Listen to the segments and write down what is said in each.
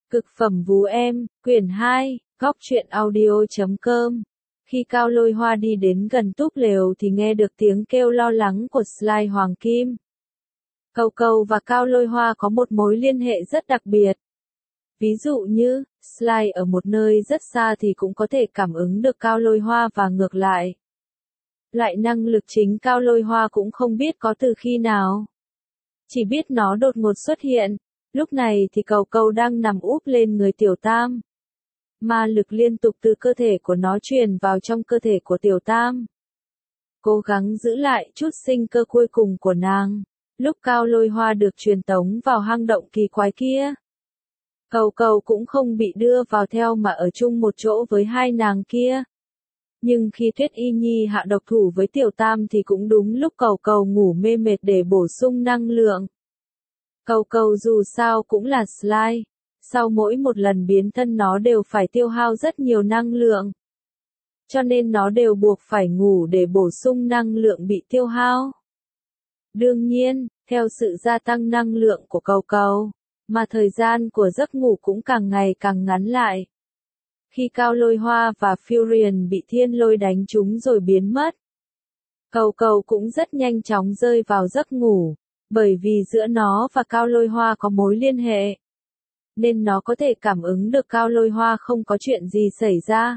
Cực phẩm vú em, quyển 2, góc truyện audio.com. Khi Cao Lôi Hoa đi đến gần túp lều thì nghe được tiếng kêu lo lắng của Sly Hoàng Kim. Cầu Cầu và Cao Lôi Hoa có một mối liên hệ rất đặc biệt. Ví dụ như, Sly ở một nơi rất xa thì cũng có thể cảm ứng được Cao Lôi Hoa và ngược lại. Loại năng lực chính Cao Lôi Hoa cũng không biết có từ khi nào. Chỉ biết nó đột ngột xuất hiện. Lúc này thì Cầu Cầu đang nằm úp lên người Tiểu Tam. Ma lực liên tục từ cơ thể của nó truyền vào trong cơ thể của Tiểu Tam. Cố gắng giữ lại chút sinh cơ cuối cùng của nàng. Lúc Cao Lôi Hoa được truyền tống vào hang động kỳ quái kia. Cầu Cầu cũng không bị đưa vào theo mà ở chung một chỗ với hai nàng kia. Nhưng khi Tuyết Y Nhi hạ độc thủ với Tiểu Tam thì cũng đúng lúc Cầu Cầu ngủ mê mệt để bổ sung năng lượng. Cầu Cầu dù sao cũng là Sly, sau mỗi một lần biến thân nó đều phải tiêu hao rất nhiều năng lượng. Cho nên nó đều buộc phải ngủ để bổ sung năng lượng bị tiêu hao. Đương nhiên, theo sự gia tăng năng lượng của Cầu Cầu, mà thời gian của giấc ngủ cũng càng ngày càng ngắn lại. Khi Cao Lôi Hoa và Furion bị thiên lôi đánh trúng rồi biến mất, Cầu Cầu cũng rất nhanh chóng rơi vào giấc ngủ. Bởi vì giữa nó và Cao Lôi Hoa có mối liên hệ, nên nó có thể cảm ứng được Cao Lôi Hoa không có chuyện gì xảy ra.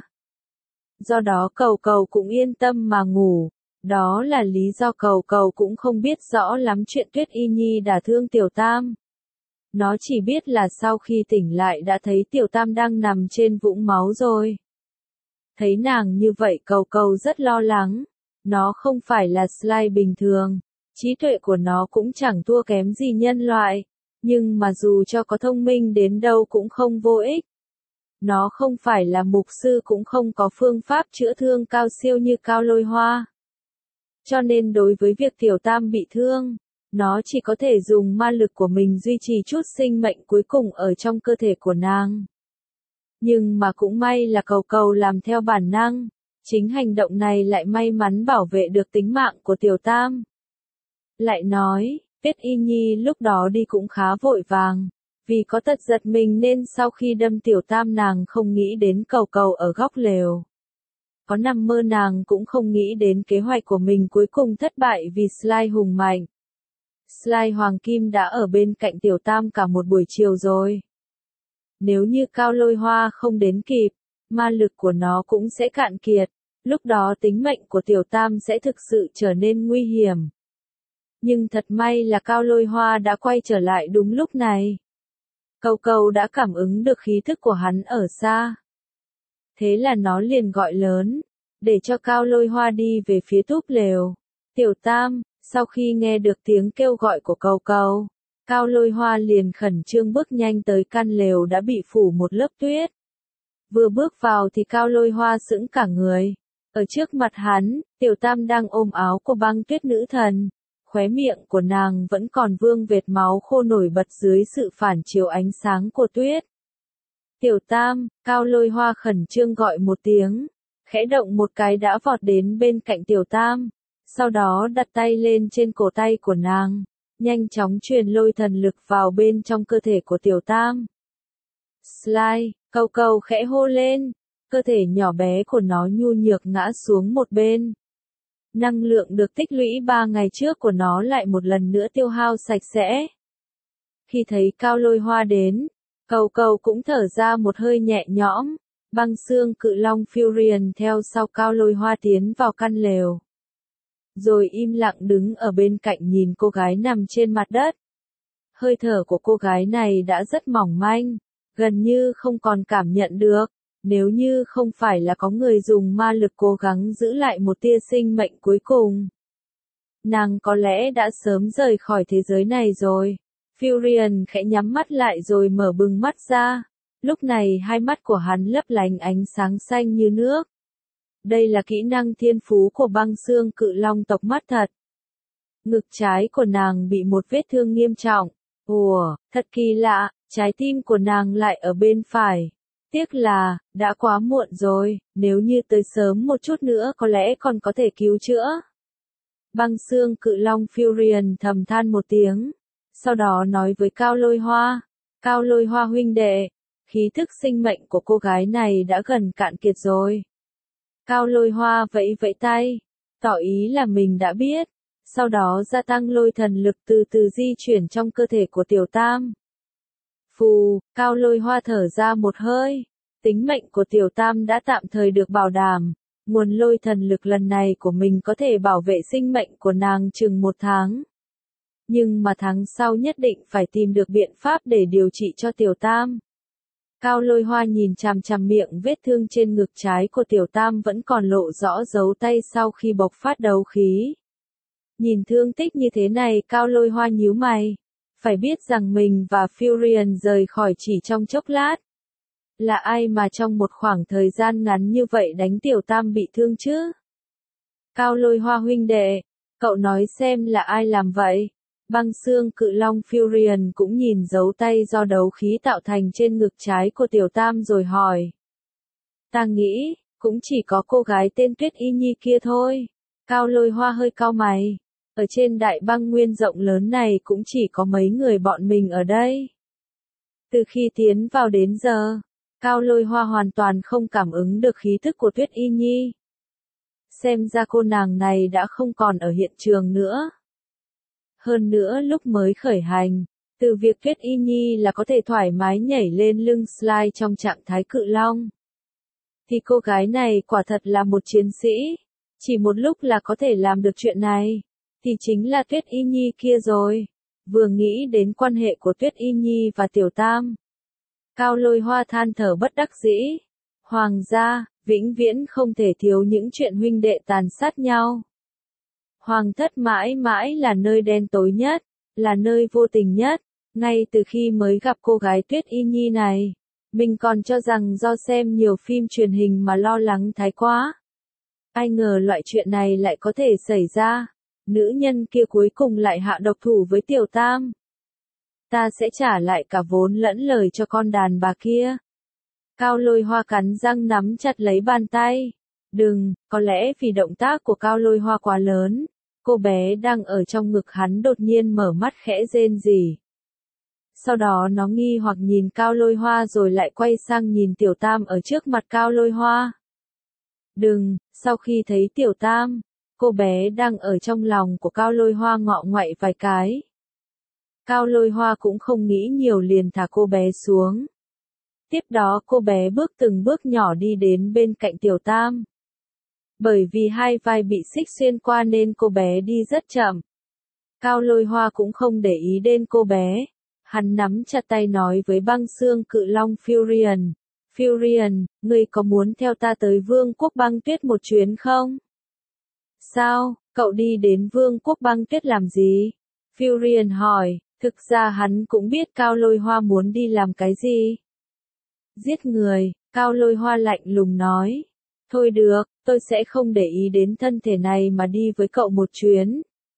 Do đó Cầu Cầu cũng yên tâm mà ngủ. Đó là lý do Cầu Cầu cũng không biết rõ lắm chuyện Tuyết Y Nhi đả thương Tiểu Tam. Nó chỉ biết là sau khi tỉnh lại đã thấy Tiểu Tam đang nằm trên vũng máu rồi. Thấy nàng như vậy Cầu Cầu rất lo lắng. Nó không phải là Sly bình thường. Trí tuệ của nó cũng chẳng thua kém gì nhân loại, nhưng mà dù cho có thông minh đến đâu cũng không vô ích. Nó không phải là mục sư cũng không có phương pháp chữa thương cao siêu như Cao Lôi Hoa. Cho nên đối với việc Tiểu Tam bị thương, nó chỉ có thể dùng ma lực của mình duy trì chút sinh mệnh cuối cùng ở trong cơ thể của nàng. Nhưng mà cũng may là Cầu Cầu làm theo bản năng, chính hành động này lại may mắn bảo vệ được tính mạng của Tiểu Tam. Lại nói, Tuyết Y Nhi lúc đó đi cũng khá vội vàng, vì có tật giật mình nên sau khi đâm Tiểu Tam nàng không nghĩ đến Cầu Cầu ở góc lều. Có nằm mơ nàng cũng không nghĩ đến kế hoạch của mình cuối cùng thất bại vì Sly hùng mạnh. Sly Hoàng Kim đã ở bên cạnh Tiểu Tam cả một buổi chiều rồi. Nếu như Cao Lôi Hoa không đến kịp, ma lực của nó cũng sẽ cạn kiệt, lúc đó tính mệnh của Tiểu Tam sẽ thực sự trở nên nguy hiểm. Nhưng thật may là Cao Lôi Hoa đã quay trở lại đúng lúc này. Cầu Cầu đã cảm ứng được khí thức của hắn ở xa. Thế là nó liền gọi lớn, để cho Cao Lôi Hoa đi về phía túp lều. Tiểu Tam, sau khi nghe được tiếng kêu gọi của Cầu Cầu, Cao Lôi Hoa liền khẩn trương bước nhanh tới căn lều đã bị phủ một lớp tuyết. Vừa bước vào thì Cao Lôi Hoa sững cả người. Ở trước mặt hắn, Tiểu Tam đang ôm áo của Băng Tuyết Nữ Thần. Khóe miệng của nàng vẫn còn vương vệt máu khô nổi bật dưới sự phản chiếu ánh sáng của tuyết. Tiểu Tam, Cao Lôi Hoa khẩn trương gọi một tiếng, khẽ động một cái đã vọt đến bên cạnh Tiểu Tam, sau đó đặt tay lên trên cổ tay của nàng, nhanh chóng truyền lôi thần lực vào bên trong cơ thể của Tiểu Tam. Sly, Cầu Cầu khẽ hô lên, cơ thể nhỏ bé của nó nhu nhược ngã xuống một bên. Năng lượng được tích lũy 3 ngày trước của nó lại một lần nữa tiêu hao sạch sẽ. Khi thấy Cao Lôi Hoa đến, Cầu Cầu cũng thở ra một hơi nhẹ nhõm. Băng xương cự long Furion theo sau Cao Lôi Hoa tiến vào căn lều. Rồi im lặng đứng ở bên cạnh nhìn cô gái nằm trên mặt đất. Hơi thở của cô gái này đã rất mỏng manh, gần như không còn cảm nhận được. Nếu như không phải là có người dùng ma lực cố gắng giữ lại một tia sinh mệnh cuối cùng, nàng có lẽ đã sớm rời khỏi thế giới này rồi. Furion khẽ nhắm mắt lại rồi mở bừng mắt ra. Lúc này hai mắt của hắn lấp lánh ánh sáng xanh như nước. Đây là kỹ năng thiên phú của băng xương cự long tộc mắt thật. Ngực trái của nàng bị một vết thương nghiêm trọng. Ủa, thật kỳ lạ, trái tim của nàng lại ở bên phải. Tiếc là, đã quá muộn rồi, nếu như tới sớm một chút nữa có lẽ còn có thể cứu chữa. Băng xương cự long Furion thầm than một tiếng, sau đó nói với Cao Lôi Hoa, Cao Lôi Hoa huynh đệ, Khí thức sinh mệnh của cô gái này đã gần cạn kiệt rồi. Cao Lôi Hoa vẫy vẫy tay, tỏ ý là mình đã biết, sau đó gia tăng lôi thần lực từ từ di chuyển trong cơ thể của Tiểu Tam. Phù, Cao Lôi Hoa thở ra một hơi, tính mệnh của Tiểu Tam đã tạm thời được bảo đảm, nguồn lôi thần lực lần này của mình có thể bảo vệ sinh mệnh của nàng chừng 1 tháng. Nhưng mà tháng sau nhất định phải tìm được biện pháp để điều trị cho Tiểu Tam. Cao Lôi Hoa nhìn chằm chằm miệng vết thương trên ngực trái của Tiểu Tam vẫn còn lộ rõ dấu tay sau khi bộc phát đấu khí. Nhìn thương tích như thế này Cao Lôi Hoa nhíu mày. Phải biết rằng mình và Furion rời khỏi chỉ trong chốc lát. Là ai mà trong một khoảng thời gian ngắn như vậy đánh Tiểu Tam bị thương chứ? Cao Lôi Hoa huynh đệ, cậu nói xem là ai làm vậy? Băng xương cự long Furion cũng nhìn dấu tay do đấu khí tạo thành trên ngực trái của Tiểu Tam rồi hỏi. Ta nghĩ, cũng chỉ có cô gái tên Tuyết Y Nhi kia thôi. Cao Lôi Hoa hơi cau mày. Ở trên đại băng nguyên rộng lớn này cũng chỉ có mấy người bọn mình ở đây. Từ khi tiến vào đến giờ, Cao Lôi Hoa hoàn toàn không cảm ứng được khí thức của Tuyết Y Nhi. Xem ra cô nàng này đã không còn ở hiện trường nữa. Hơn nữa lúc mới khởi hành, từ việc Tuyết Y Nhi là có thể thoải mái nhảy lên lưng Sly trong trạng thái cự long. Thì cô gái này quả thật là một chiến sĩ, chỉ một lúc là có thể làm được chuyện này, thì chính là Tuyết Y Nhi kia rồi. Vừa nghĩ đến quan hệ của Tuyết Y Nhi và Tiểu Tam, Cao Lôi Hoa than thở bất đắc dĩ. Hoàng gia, vĩnh viễn không thể thiếu những chuyện huynh đệ tàn sát nhau. Hoàng thất mãi mãi là nơi đen tối nhất, là nơi vô tình nhất. Ngay từ khi mới gặp cô gái Tuyết Y Nhi này, mình còn cho rằng do xem nhiều phim truyền hình mà lo lắng thái quá. Ai ngờ loại chuyện này lại có thể xảy ra. Nữ nhân kia cuối cùng lại hạ độc thủ với Tiểu Tam. Ta sẽ trả lại cả vốn lẫn lời cho con đàn bà kia. Cao Lôi Hoa cắn răng nắm chặt lấy bàn tay. Đừng, có lẽ vì động tác của Cao Lôi Hoa quá lớn, cô bé đang ở trong ngực hắn đột nhiên mở mắt khẽ rên rỉ. Sau đó nó nghi hoặc nhìn Cao Lôi Hoa rồi lại quay sang nhìn Tiểu Tam ở trước mặt Cao Lôi Hoa. Đừng, sau khi thấy Tiểu Tam, cô bé đang ở trong lòng của Cao Lôi Hoa ngọ nguậy vài cái. Cao Lôi Hoa cũng không nghĩ nhiều liền thả cô bé xuống. Tiếp đó cô bé bước từng bước nhỏ đi đến bên cạnh Tiểu Tam. Bởi vì hai vai bị xích xuyên qua nên cô bé đi rất chậm. Cao Lôi Hoa cũng không để ý đến cô bé. Hắn nắm chặt tay nói với băng xương cự long Furion. Furion, ngươi có muốn theo ta tới Vương quốc băng tuyết một chuyến không? Sao, cậu đi đến Vương quốc băng tuyết làm gì? Furion hỏi, thực ra hắn cũng biết Cao Lôi Hoa muốn đi làm cái gì. Giết người, Cao Lôi Hoa lạnh lùng nói. Thôi được, tôi sẽ không để ý đến thân thể này mà đi với cậu một chuyến.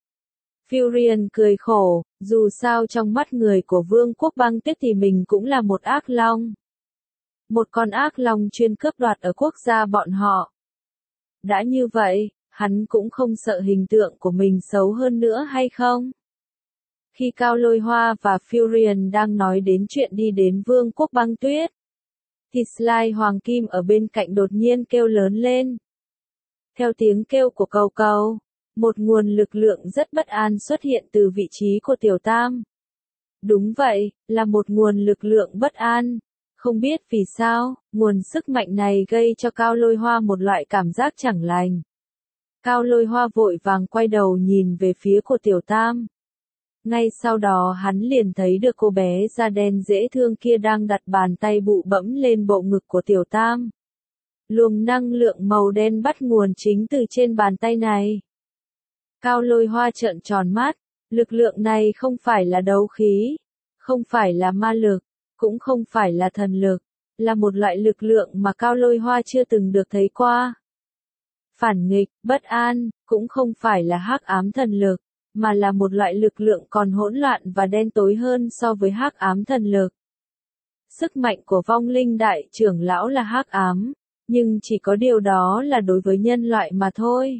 Furion cười khổ, dù sao trong mắt người của Vương quốc băng tuyết thì mình cũng là một ác long. Một con ác long chuyên cướp đoạt ở quốc gia bọn họ. Đã như vậy, hắn cũng không sợ hình tượng của mình xấu hơn nữa hay không? Khi Cao Lôi Hoa và Furion đang nói đến chuyện đi đến Vương quốc băng tuyết, thì Sly Hoàng Kim ở bên cạnh đột nhiên kêu lớn lên. Theo tiếng kêu của cầu cầu, một nguồn lực lượng rất bất an xuất hiện từ vị trí của Tiểu Tam. Đúng vậy, là một nguồn lực lượng bất an. Không biết vì sao, nguồn sức mạnh này gây cho Cao Lôi Hoa một loại cảm giác chẳng lành. Cao Lôi Hoa vội vàng quay đầu nhìn về phía của Tiểu Tam. Ngay sau đó hắn liền thấy được cô bé da đen dễ thương kia đang đặt bàn tay bụ bẫm lên bộ ngực của Tiểu Tam. Luồng năng lượng màu đen bắt nguồn chính từ trên bàn tay này. Cao Lôi Hoa trợn tròn mắt, lực lượng này không phải là đấu khí, không phải là ma lực, cũng không phải là thần lực, là một loại lực lượng mà Cao Lôi Hoa chưa từng được thấy qua. Phản nghịch, bất an, cũng không phải là hắc ám thần lực, mà là một loại lực lượng còn hỗn loạn và đen tối hơn so với hắc ám thần lực. Sức mạnh của vong linh đại trưởng lão là hắc ám, nhưng chỉ có điều đó là đối với nhân loại mà thôi.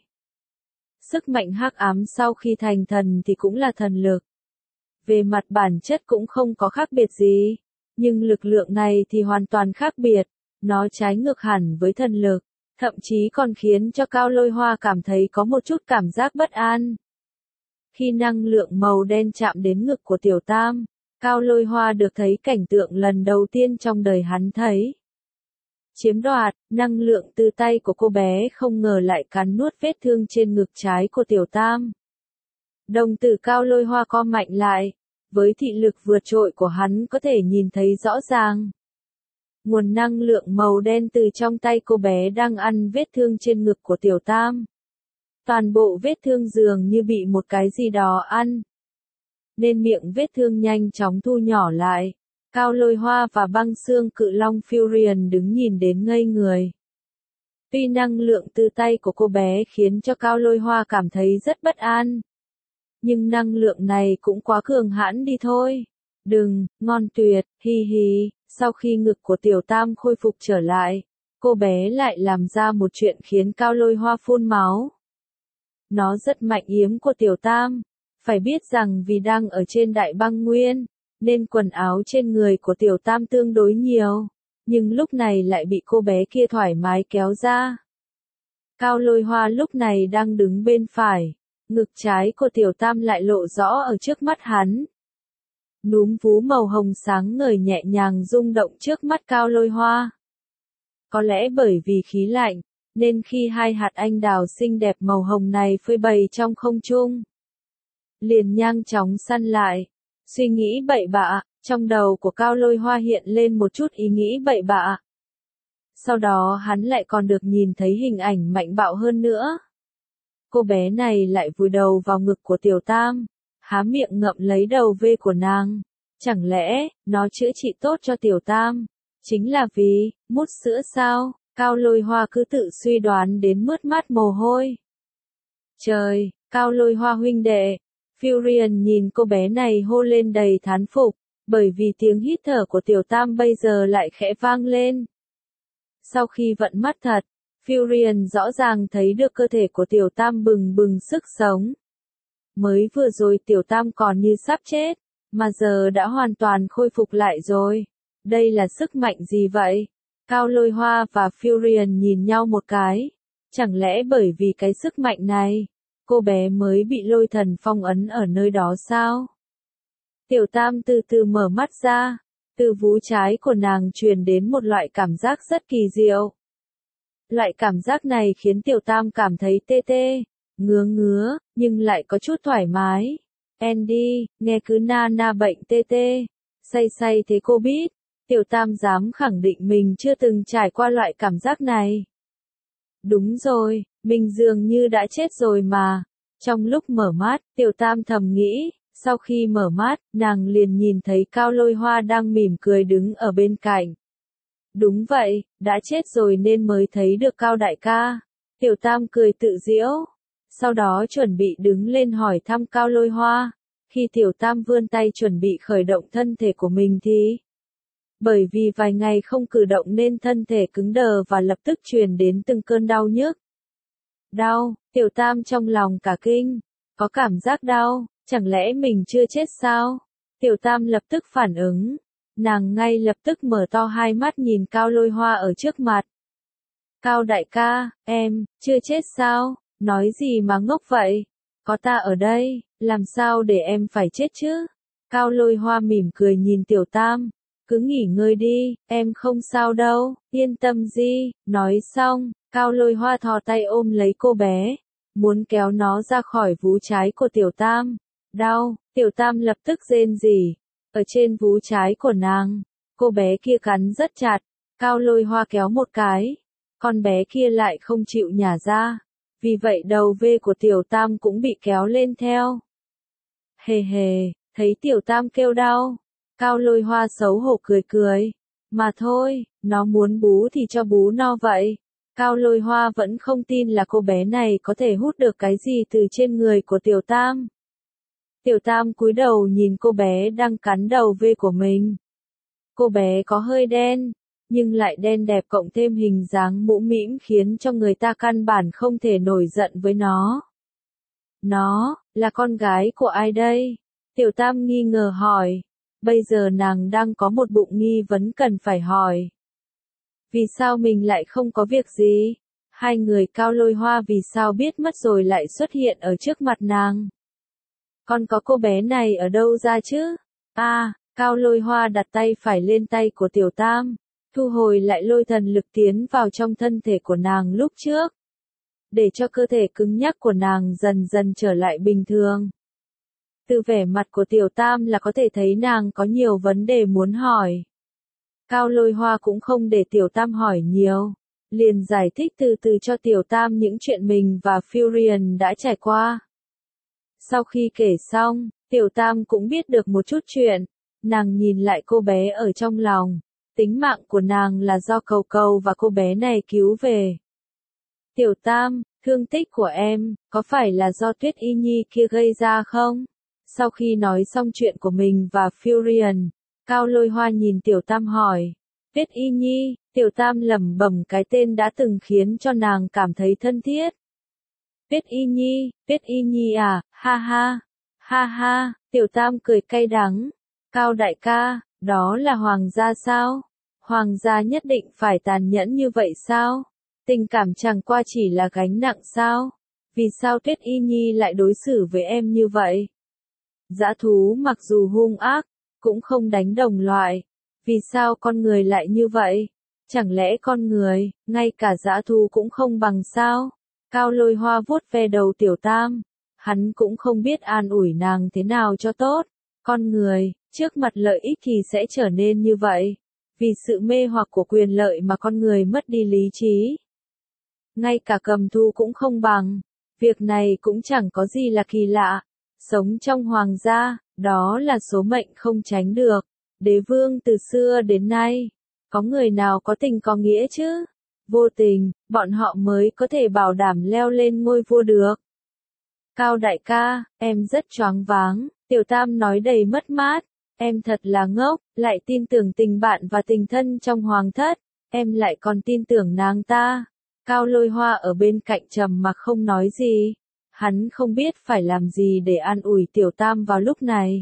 Sức mạnh hắc ám sau khi thành thần thì cũng là thần lực. Về mặt bản chất cũng không có khác biệt gì. Nhưng lực lượng này thì hoàn toàn khác biệt, nó trái ngược hẳn với thần lực, thậm chí còn khiến cho Cao Lôi Hoa cảm thấy có một chút cảm giác bất an. Khi năng lượng màu đen chạm đến ngực của Tiểu Tam, Cao Lôi Hoa được thấy cảnh tượng lần đầu tiên trong đời hắn thấy. Chiếm đoạt, năng lượng từ tay của cô bé không ngờ lại cắn nuốt vết thương trên ngực trái của Tiểu Tam. Đồng tử Cao Lôi Hoa co mạnh lại, với thị lực vượt trội của hắn có thể nhìn thấy rõ ràng. Nguồn năng lượng màu đen từ trong tay cô bé đang ăn vết thương trên ngực của Tiểu Tam. Toàn bộ vết thương dường như bị một cái gì đó ăn, nên miệng vết thương nhanh chóng thu nhỏ lại. Cao Lôi Hoa và băng xương cự long Furion đứng nhìn đến ngây người. Tuy năng lượng từ tay của cô bé khiến cho Cao Lôi Hoa cảm thấy rất bất an, nhưng năng lượng này cũng quá cường hãn đi thôi. Đừng, ngon tuyệt, hi hi. Sau khi ngực của Tiểu Tam khôi phục trở lại, cô bé lại làm ra một chuyện khiến Cao Lôi Hoa phun máu. Nó rất mạnh yếm của Tiểu Tam. Phải biết rằng vì đang ở trên đại băng nguyên, nên quần áo trên người của Tiểu Tam tương đối nhiều, nhưng lúc này lại bị cô bé kia thoải mái kéo ra. Cao Lôi Hoa lúc này đang đứng bên phải, ngực trái của Tiểu Tam lại lộ rõ ở trước mắt hắn. Núm vú màu hồng sáng ngời nhẹ nhàng rung động trước mắt Cao Lôi Hoa. Có lẽ bởi vì khí lạnh, nên khi hai hạt anh đào xinh đẹp màu hồng này phơi bày trong không trung, liền nhanh chóng săn lại. Suy nghĩ bậy bạ, trong đầu của Cao Lôi Hoa hiện lên một chút ý nghĩ bậy bạ. Sau đó hắn lại còn được nhìn thấy hình ảnh mạnh bạo hơn nữa. Cô bé này lại vùi đầu vào ngực của Tiểu Tam, há miệng ngậm lấy đầu vê của nàng. Chẳng lẽ, nó chữa trị tốt cho Tiểu Tam, chính là vì, mút sữa sao? Cao Lôi Hoa cứ tự suy đoán đến mướt mắt mồ hôi. Trời, Cao Lôi Hoa huynh đệ. Furion nhìn cô bé này hô lên đầy thán phục, bởi vì tiếng hít thở của Tiểu Tam bây giờ lại khẽ vang lên. Sau khi vận mắt thật, Furion rõ ràng thấy được cơ thể của Tiểu Tam bừng bừng sức sống. Mới vừa rồi Tiểu Tam còn như sắp chết, mà giờ đã hoàn toàn khôi phục lại rồi. Đây là sức mạnh gì vậy? Cao Lôi Hoa và Furion nhìn nhau một cái. Chẳng lẽ bởi vì cái sức mạnh này, cô bé mới bị lôi thần phong ấn ở nơi đó sao? Tiểu Tam từ từ mở mắt ra, từ vú trái của nàng truyền đến một loại cảm giác rất kỳ diệu. Loại cảm giác này khiến Tiểu Tam cảm thấy tê tê, ngứa ngứa, nhưng lại có chút thoải mái. Andy, nghe cứ na na bệnh tê tê, say say thế cô biết. Tiểu Tam dám khẳng định mình chưa từng trải qua loại cảm giác này. Đúng rồi, mình dường như đã chết rồi mà. Trong lúc mở mắt, Tiểu Tam thầm nghĩ, sau khi mở mắt, nàng liền nhìn thấy Cao Lôi Hoa đang mỉm cười đứng ở bên cạnh. Đúng vậy, đã chết rồi nên mới thấy được Cao đại ca. Tiểu Tam cười tự giễu, sau đó chuẩn bị đứng lên hỏi thăm Cao Lôi Hoa. Khi Tiểu Tam vươn tay chuẩn bị khởi động thân thể của mình thì, bởi vì vài ngày không cử động nên thân thể cứng đờ và lập tức truyền đến từng cơn đau nhức. Đau, Tiểu Tam trong lòng cả kinh, có cảm giác đau, chẳng lẽ mình chưa chết sao? Tiểu Tam lập tức phản ứng, nàng ngay lập tức mở to hai mắt nhìn Cao Lôi Hoa ở trước mặt. Cao đại ca, em, chưa chết sao? Nói gì mà ngốc vậy? Có ta ở đây, làm sao để em phải chết chứ? Cao Lôi Hoa mỉm cười nhìn Tiểu Tam. Cứ nghỉ ngơi đi, em không sao đâu, yên tâm gì. Nói xong, Cao Lôi Hoa thò tay ôm lấy cô bé, muốn kéo nó ra khỏi vú trái của Tiểu Tam. Đau, Tiểu Tam lập tức rên rỉ. Ở trên vú trái của nàng, cô bé kia cắn rất chặt. Cao Lôi Hoa kéo một cái, con bé kia lại không chịu nhả ra. Vì vậy đầu vê của Tiểu Tam cũng bị kéo lên theo. Hề hề, thấy Tiểu Tam kêu đau, Cao Lôi Hoa xấu hổ cười cười. Mà thôi, nó muốn bú thì cho bú no vậy. Cao Lôi Hoa vẫn không tin là cô bé này có thể hút được cái gì từ trên người của Tiểu Tam. Tiểu Tam cúi đầu nhìn cô bé đang cắn đầu vê của mình. Cô bé có hơi đen, nhưng lại đen đẹp cộng thêm hình dáng mũm mĩm khiến cho người ta căn bản không thể nổi giận với nó. Nó, là con gái của ai đây? Tiểu Tam nghi ngờ hỏi. Bây giờ nàng đang có một bụng nghi vấn cần phải hỏi. Vì sao mình lại không có việc gì? Hai người Cao Lôi Hoa vì sao biết mất rồi lại xuất hiện ở trước mặt nàng? Còn có cô bé này ở đâu ra chứ? Cao Lôi Hoa đặt tay phải lên tay của Tiểu Tam, thu hồi lại lôi thần lực tiến vào trong thân thể của nàng lúc trước, để cho cơ thể cứng nhắc của nàng dần dần trở lại bình thường. Từ vẻ mặt của Tiểu Tam là có thể thấy nàng có nhiều vấn đề muốn hỏi. Cao Lôi Hoa cũng không để Tiểu Tam hỏi nhiều, liền giải thích từ từ cho Tiểu Tam những chuyện mình và Furion đã trải qua. Sau khi kể xong, Tiểu Tam cũng biết được một chút chuyện, nàng nhìn lại cô bé ở trong lòng, tính mạng của nàng là do Cầu Cầu và cô bé này cứu về. Tiểu Tam, thương tích của em, có phải là do Tuyết Y Nhi kia gây ra không? Sau khi nói xong chuyện của mình và Furion, Cao Lôi Hoa nhìn Tiểu Tam hỏi. Tuyết Y Nhi, Tiểu Tam lẩm bẩm cái tên đã từng khiến cho nàng cảm thấy thân thiết. Tuyết Y Nhi à, ha ha, Tiểu Tam cười cay đắng. Cao đại ca, đó là hoàng gia sao? Hoàng gia nhất định phải tàn nhẫn như vậy sao? Tình cảm chẳng qua chỉ là gánh nặng sao? Vì sao Tuyết Y Nhi lại đối xử với em như vậy? Dã thú mặc dù hung ác, cũng không đánh đồng loại. Vì sao con người lại như vậy? Chẳng lẽ con người, ngay cả dã thú cũng không bằng sao? Cao Lôi Hoa vuốt ve đầu Tiểu Tam. Hắn cũng không biết an ủi nàng thế nào cho tốt. Con người, trước mặt lợi ích thì sẽ trở nên như vậy. Vì sự mê hoặc của quyền lợi mà con người mất đi lý trí. Ngay cả cầm thú cũng không bằng. Việc này cũng chẳng có gì là kỳ lạ. Sống trong hoàng gia, đó là số mệnh không tránh được. Đế vương từ xưa đến nay, có người nào có tình có nghĩa chứ? Vô tình, bọn họ mới có thể bảo đảm leo lên ngôi vua được. Cao đại ca, em rất choáng váng, Tiểu Tam nói đầy mất mát. Em thật là ngốc, lại tin tưởng tình bạn và tình thân trong hoàng thất. Em lại còn tin tưởng nàng ta. Cao Lôi Hoa ở bên cạnh trầm mặc không nói gì. Hắn không biết phải làm gì để an ủi Tiểu Tam vào lúc này.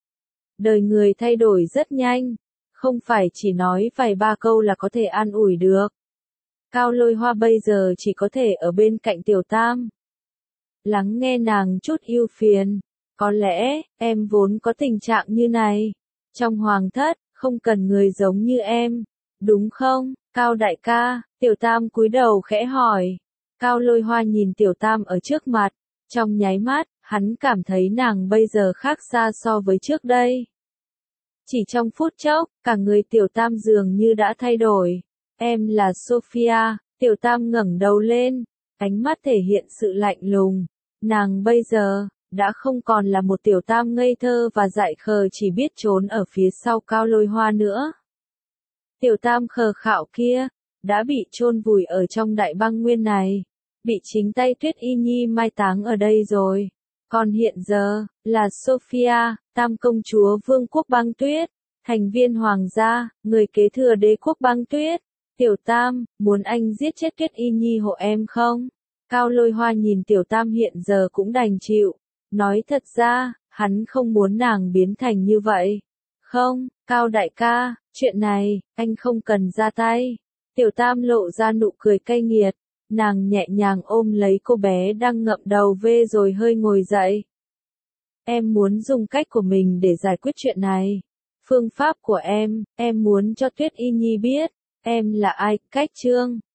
Đời người thay đổi rất nhanh, không phải chỉ nói vài ba câu là có thể an ủi được. Cao Lôi Hoa bây giờ chỉ có thể ở bên cạnh Tiểu Tam, lắng nghe nàng chút ưu phiền. Có lẽ, em vốn có tình trạng như này. Trong hoàng thất, không cần người giống như em. Đúng không, Cao đại ca? Tiểu Tam cúi đầu khẽ hỏi. Cao Lôi Hoa nhìn Tiểu Tam ở trước mặt. Trong nháy mắt, hắn cảm thấy nàng bây giờ khác xa so với trước đây. Chỉ trong phút chốc, cả người Tiểu Tam dường như đã thay đổi. Em là Sophia, Tiểu Tam ngẩng đầu lên, ánh mắt thể hiện sự lạnh lùng. Nàng bây giờ, đã không còn là một Tiểu Tam ngây thơ và dại khờ chỉ biết trốn ở phía sau Cao Lôi Hoa nữa. Tiểu Tam khờ khạo kia, đã bị chôn vùi ở trong đại băng nguyên này, bị chính tay Tuyết Y Nhi mai táng ở đây rồi. Còn hiện giờ, là Sophia, Tam công chúa Vương quốc băng tuyết, thành viên hoàng gia, người kế thừa đế quốc băng tuyết. Tiểu Tam, muốn anh giết chết Tuyết Y Nhi hộ em không? Cao Lôi Hoa nhìn Tiểu Tam hiện giờ cũng đành chịu. Nói thật ra, hắn không muốn nàng biến thành như vậy. Không, Cao đại ca, chuyện này, anh không cần ra tay. Tiểu Tam lộ ra nụ cười cay nghiệt. Nàng nhẹ nhàng ôm lấy cô bé đang ngậm đầu vê rồi hơi ngồi dậy. Em muốn dùng cách của mình để giải quyết chuyện này. Phương pháp của em muốn cho Tuyết Y Nhi biết, em là ai, cách chương.